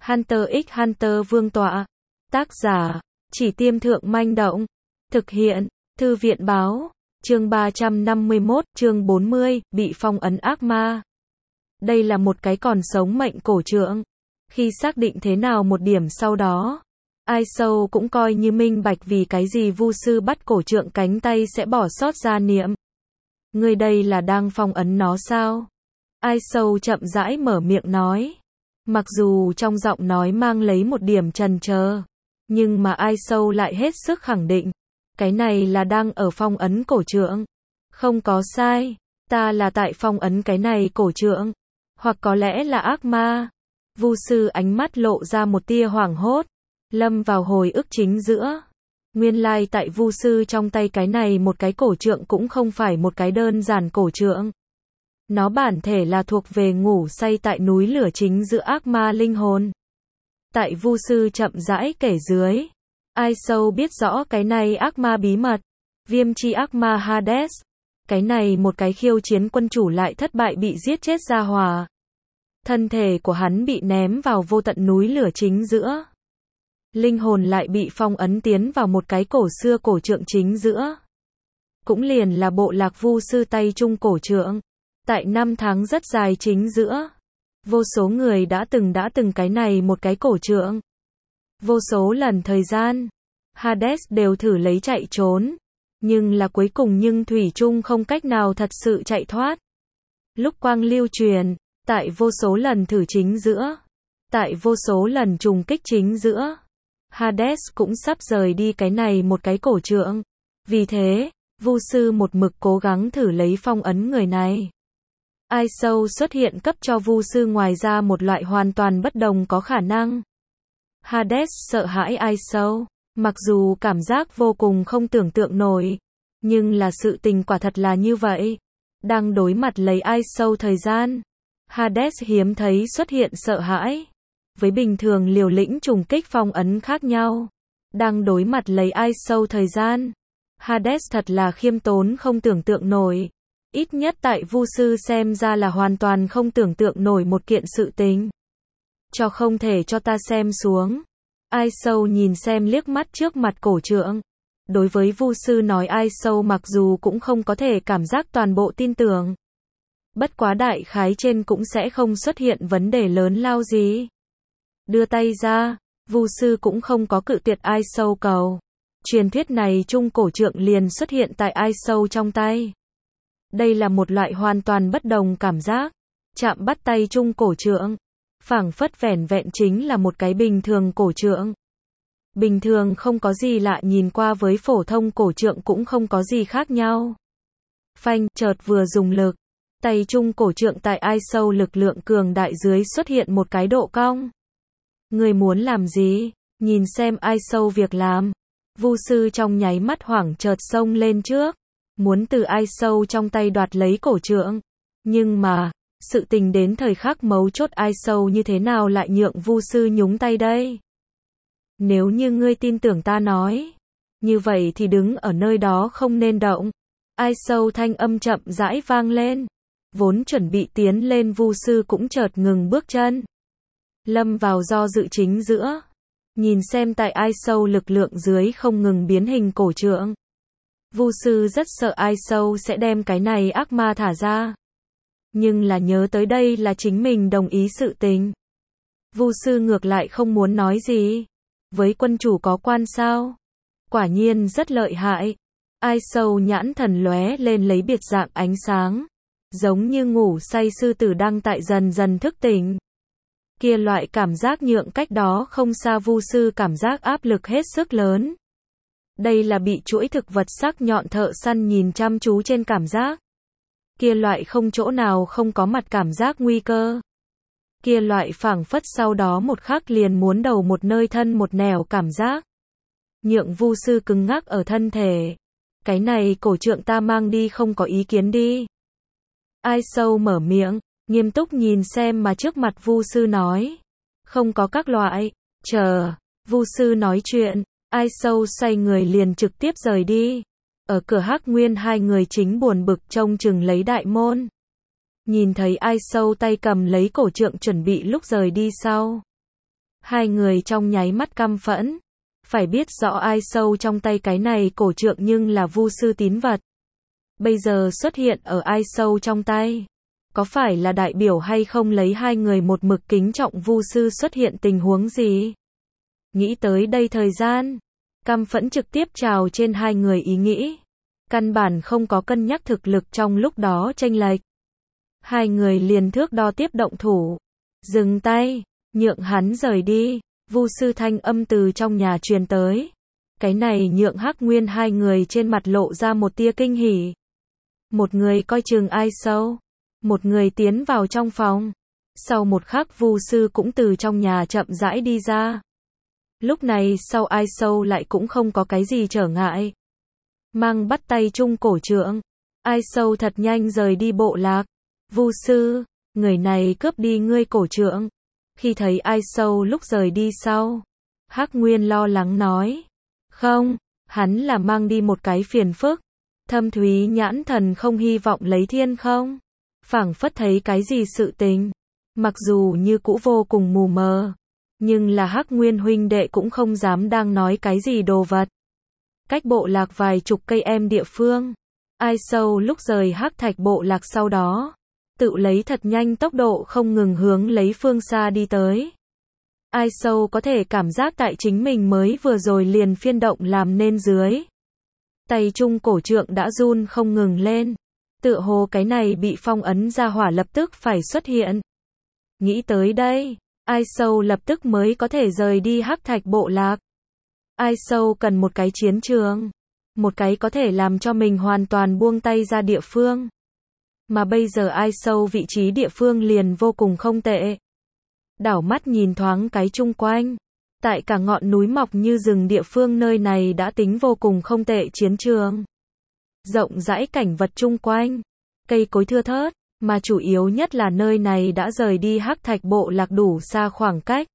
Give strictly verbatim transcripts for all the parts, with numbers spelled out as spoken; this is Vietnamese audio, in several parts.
Hunter x Hunter Vương tọa. Tác giả, Chỉ Tiêm Thượng Manh Động. Thực hiện, Thư viện Báo. Chương ba trăm năm mươi mốt, chương bốn mươi, bị phong ấn ác ma. Đây là một cái còn sống mệnh cổ trượng. Khi xác định thế nào một điểm sau đó, Ai Sâu cũng coi như minh bạch vì cái gì Vu sư bắt cổ trượng cánh tay sẽ bỏ sót ra niệm. Ngươi đây là đang phong ấn nó sao? Ai Sâu chậm rãi mở miệng nói. Mặc dù trong giọng nói mang lấy một điểm chần chờ, nhưng mà Ai Sâu lại hết sức khẳng định. Cái này là đang ở phong ấn cổ trượng. Không có sai, ta là tại phong ấn cái này cổ trượng. Hoặc có lẽ là ác ma. Vu sư ánh mắt lộ ra một tia hoảng hốt, lâm vào hồi ức chính giữa. Nguyên lai tại Vu sư trong tay cái này một cái cổ trượng cũng không phải một cái đơn giản cổ trượng. Nó bản thể là thuộc về ngủ say tại núi lửa chính giữa ác ma linh hồn. Tại Vu sư chậm rãi kể dưới, Ai Sâu biết rõ cái này ác ma bí mật. Viêm chi ác ma Hades. Cái này một cái khiêu chiến quân chủ lại thất bại bị giết chết ra hòa. Thân thể của hắn bị ném vào vô tận núi lửa chính giữa. Linh hồn lại bị phong ấn tiến vào một cái cổ xưa cổ trượng chính giữa. Cũng liền là bộ lạc Vu sư tay trung cổ trượng. Tại năm tháng rất dài chính giữa, vô số người đã từng đã từng cái này một cái cổ trượng. Vô số lần thời gian, Hades đều thử lấy chạy trốn, nhưng là cuối cùng nhưng thủy chung không cách nào thật sự chạy thoát. Lúc quang lưu truyền, tại vô số lần thử chính giữa, tại vô số lần trùng kích chính giữa, Hades cũng sắp rời đi cái này một cái cổ trượng. Vì thế, Vu sư một mực cố gắng thử lấy phong ấn người này. Ai Sâu xuất hiện cấp cho Vu sư ngoài ra một loại hoàn toàn bất đồng có khả năng. Hades sợ hãi Ai Sâu, mặc dù cảm giác vô cùng không tưởng tượng nổi, nhưng là sự tình quả thật là như vậy. Đang đối mặt lấy Ai Sâu thời gian, Hades hiếm thấy xuất hiện sợ hãi. Với bình thường liều lĩnh trùng kích phong ấn khác nhau, đang đối mặt lấy Ai Sâu thời gian, Hades thật là khiêm tốn không tưởng tượng nổi. Ít nhất tại Vu sư xem ra là hoàn toàn không tưởng tượng nổi một kiện sự tình. Cho không thể cho ta xem xuống. Ai Sâu nhìn xem liếc mắt trước mặt cổ trượng. Đối với Vu sư nói Ai Sâu mặc dù cũng không có thể cảm giác toàn bộ tin tưởng. Bất quá đại khái trên cũng sẽ không xuất hiện vấn đề lớn lao gì. Đưa tay ra, Vu sư cũng không có cự tuyệt Ai Sâu cầu. Truyền thuyết này trung cổ trượng liền xuất hiện tại Ai Sâu trong tay. Đây là một loại hoàn toàn bất đồng cảm giác. Chạm bắt tay trung cổ trượng, phảng phất vẻn vẹn chính là một cái bình thường cổ trượng. Bình thường không có gì lạ, nhìn qua với phổ thông cổ trượng cũng không có gì khác nhau. Phanh, chợt vừa dùng lực, tay trung cổ trượng tại Ai Sâu lực lượng cường đại dưới xuất hiện một cái độ cong. Người muốn làm gì? Nhìn xem Ai Sâu việc làm. Vu sư trong nháy mắt hoảng chợt xông lên trước, muốn từ Ai Sâu trong tay đoạt lấy cổ trượng. Nhưng mà, sự tình đến thời khắc mấu chốt Ai Sâu như thế nào lại nhượng Vu sư nhúng tay đây? Nếu như ngươi tin tưởng ta nói, như vậy thì đứng ở nơi đó không nên động. Ai Sâu thanh âm chậm rãi vang lên. Vốn chuẩn bị tiến lên Vu sư cũng chợt ngừng bước chân. Lâm vào do dự chính giữa. Nhìn xem tại Ai Sâu lực lượng dưới không ngừng biến hình cổ trượng. Vu sư rất sợ Ai Sâu sẽ đem cái này ác ma thả ra. Nhưng là nhớ tới đây là chính mình đồng ý sự tình. Vu sư ngược lại không muốn nói gì. Với quân chủ có quan sao? Quả nhiên rất lợi hại. Ai Sâu nhãn thần lóe lên lấy biệt dạng ánh sáng. Giống như ngủ say sư tử đang tại dần dần thức tỉnh. Kia loại cảm giác nhượng cách đó không xa Vu sư cảm giác áp lực hết sức lớn. Đây là bị chuỗi thực vật sắc nhọn thợ săn nhìn chăm chú trên cảm giác. Kia loại không chỗ nào không có mặt cảm giác nguy cơ. Kia loại phảng phất sau đó một khắc liền muốn đầu một nơi thân một nẻo cảm giác. Nhượng Vu sư cứng ngắc ở thân thể. Cái này cổ trượng ta mang đi không có ý kiến đi. Ai Sâu mở miệng, nghiêm túc nhìn xem mà trước mặt Vu sư nói. Không có các loại, chờ, Vu sư nói chuyện. Ai Sâu xoay người liền trực tiếp rời đi. Ở cửa Hắc Nguyên hai người chính buồn bực trông chừng lấy đại môn. Nhìn thấy Ai Sâu tay cầm lấy cổ trượng chuẩn bị lúc rời đi sau. Hai người trong nháy mắt căm phẫn. Phải biết rõ ai sâu trong tay cái này cổ trượng nhưng là vu sư tín vật. Bây giờ xuất hiện ở ai sâu trong tay. Có phải là đại biểu hay không lấy hai người một mực kính trọng vu sư xuất hiện tình huống gì? Nghĩ tới đây thời gian. Căm phẫn trực tiếp trào trên hai người ý nghĩ. Căn bản không có cân nhắc thực lực trong lúc đó chênh lệch. Hai người liền thước đo tiếp động thủ. Dừng tay, nhượng hắn rời đi. Vu sư thanh âm từ trong nhà truyền tới. Cái này nhượng Hắc Nguyên hai người trên mặt lộ ra một tia kinh hỉ. Một người coi chừng ai sâu. Một người tiến vào trong phòng. Sau một khắc vu sư cũng từ trong nhà chậm rãi đi ra. Lúc này sau ai sâu lại cũng không có cái gì trở ngại. Mang bắt tay chung cổ trượng. Ai sâu thật nhanh rời đi bộ lạc. Vu sư, người này cướp đi ngươi cổ trượng. Khi thấy ai sâu lúc rời đi sau. Hắc Nguyên lo lắng nói. Không, hắn là mang đi một cái phiền phức. Thâm thúy nhãn thần không hy vọng lấy thiên không. Phảng phất thấy cái gì sự tình. Mặc dù như cũ vô cùng mù mờ. Nhưng là Hắc Nguyên huynh đệ cũng không dám đang nói cái gì đồ vật. Cách bộ lạc vài chục cây em địa phương. Ai sâu lúc rời Hắc Thạch bộ lạc sau đó. Tự lấy thật nhanh tốc độ không ngừng hướng lấy phương xa đi tới. Ai sâu có thể cảm giác tại chính mình mới vừa rồi liền phiên động làm nên dưới. Tay trung cổ trượng đã run không ngừng lên. Tựa hồ cái này bị phong ấn ra hỏa lập tức phải xuất hiện. Nghĩ tới đây, ai sâu lập tức mới có thể rời đi Hắc Thạch bộ lạc. Ai sâu cần một cái chiến trường. Một cái có thể làm cho mình hoàn toàn buông tay ra địa phương. Mà bây giờ ai sâu vị trí địa phương liền vô cùng không tệ. Đảo mắt nhìn thoáng cái chung quanh. Tại cả ngọn núi mọc như rừng địa phương nơi này đã tính vô cùng không tệ chiến trường. Rộng rãi cảnh vật chung quanh. Cây cối thưa thớt. Mà chủ yếu nhất là nơi này đã rời đi Hắc Thạch bộ lạc đủ xa khoảng cách.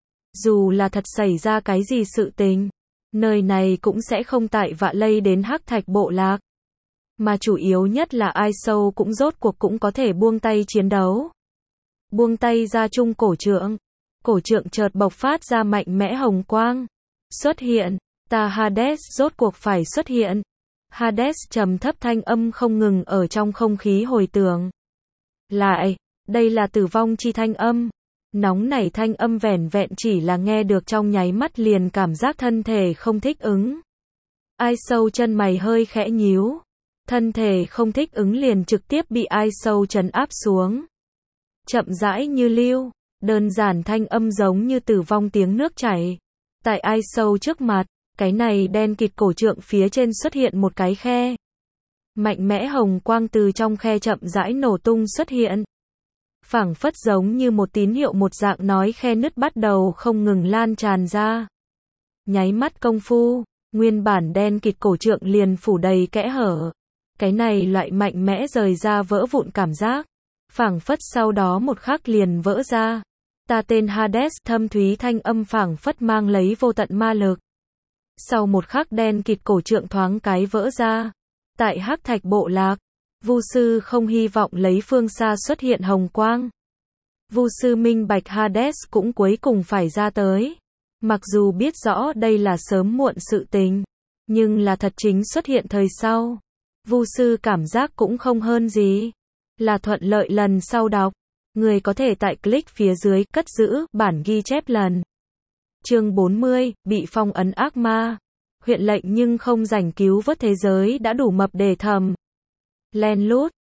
Dù là thật xảy ra cái gì sự tình. Nơi này cũng sẽ không tại vạ lây đến Hắc Thạch bộ lạc. Mà chủ yếu nhất là ai sâu cũng rốt cuộc cũng có thể buông tay chiến đấu. Buông tay ra chung cổ trượng. Cổ trượng chợt bộc phát ra mạnh mẽ hồng quang. Xuất hiện. Ta Hades rốt cuộc phải xuất hiện. Hades trầm thấp thanh âm không ngừng ở trong không khí hồi tưởng. Lại, đây là tử vong chi thanh âm. Nóng nảy thanh âm vẻn vẹn chỉ là nghe được trong nháy mắt liền cảm giác thân thể không thích ứng. Ai sâu chân mày hơi khẽ nhíu. Thân thể không thích ứng liền trực tiếp bị ai sâu trấn áp xuống. Chậm rãi như lưu, đơn giản thanh âm giống như tử vong tiếng nước chảy. Tại ai sâu trước mặt, cái này đen kịt cổ trượng phía trên xuất hiện một cái khe. Mạnh mẽ hồng quang từ trong khe chậm rãi nổ tung xuất hiện. Phảng phất giống như một tín hiệu một dạng nói khe nứt bắt đầu không ngừng lan tràn ra. Nháy mắt công phu, nguyên bản đen kịt cổ trượng liền phủ đầy kẽ hở. Cái này loại mạnh mẽ rời ra vỡ vụn cảm giác. Phảng phất sau đó một khắc liền vỡ ra. Ta tên Hades, thâm thúy thanh âm phảng phất mang lấy vô tận ma lực. Sau một khắc đen kịt cổ trượng thoáng cái vỡ ra. Tại Hắc Thạch bộ lạc, Vu sư không hy vọng lấy phương xa xuất hiện hồng quang. Vu sư minh bạch Hades cũng cuối cùng phải ra tới. Mặc dù biết rõ đây là sớm muộn sự tình, nhưng là thật chính xuất hiện thời sau. Vu sư cảm giác cũng không hơn gì. Là thuận lợi lần sau đọc. Người có thể tại click phía dưới cất giữ bản ghi chép lần. Chương bốn mươi, bị phong ấn ác ma. Huyện lệnh nhưng không rảnh cứu vớt thế giới đã đủ mập để thầm. Len lút,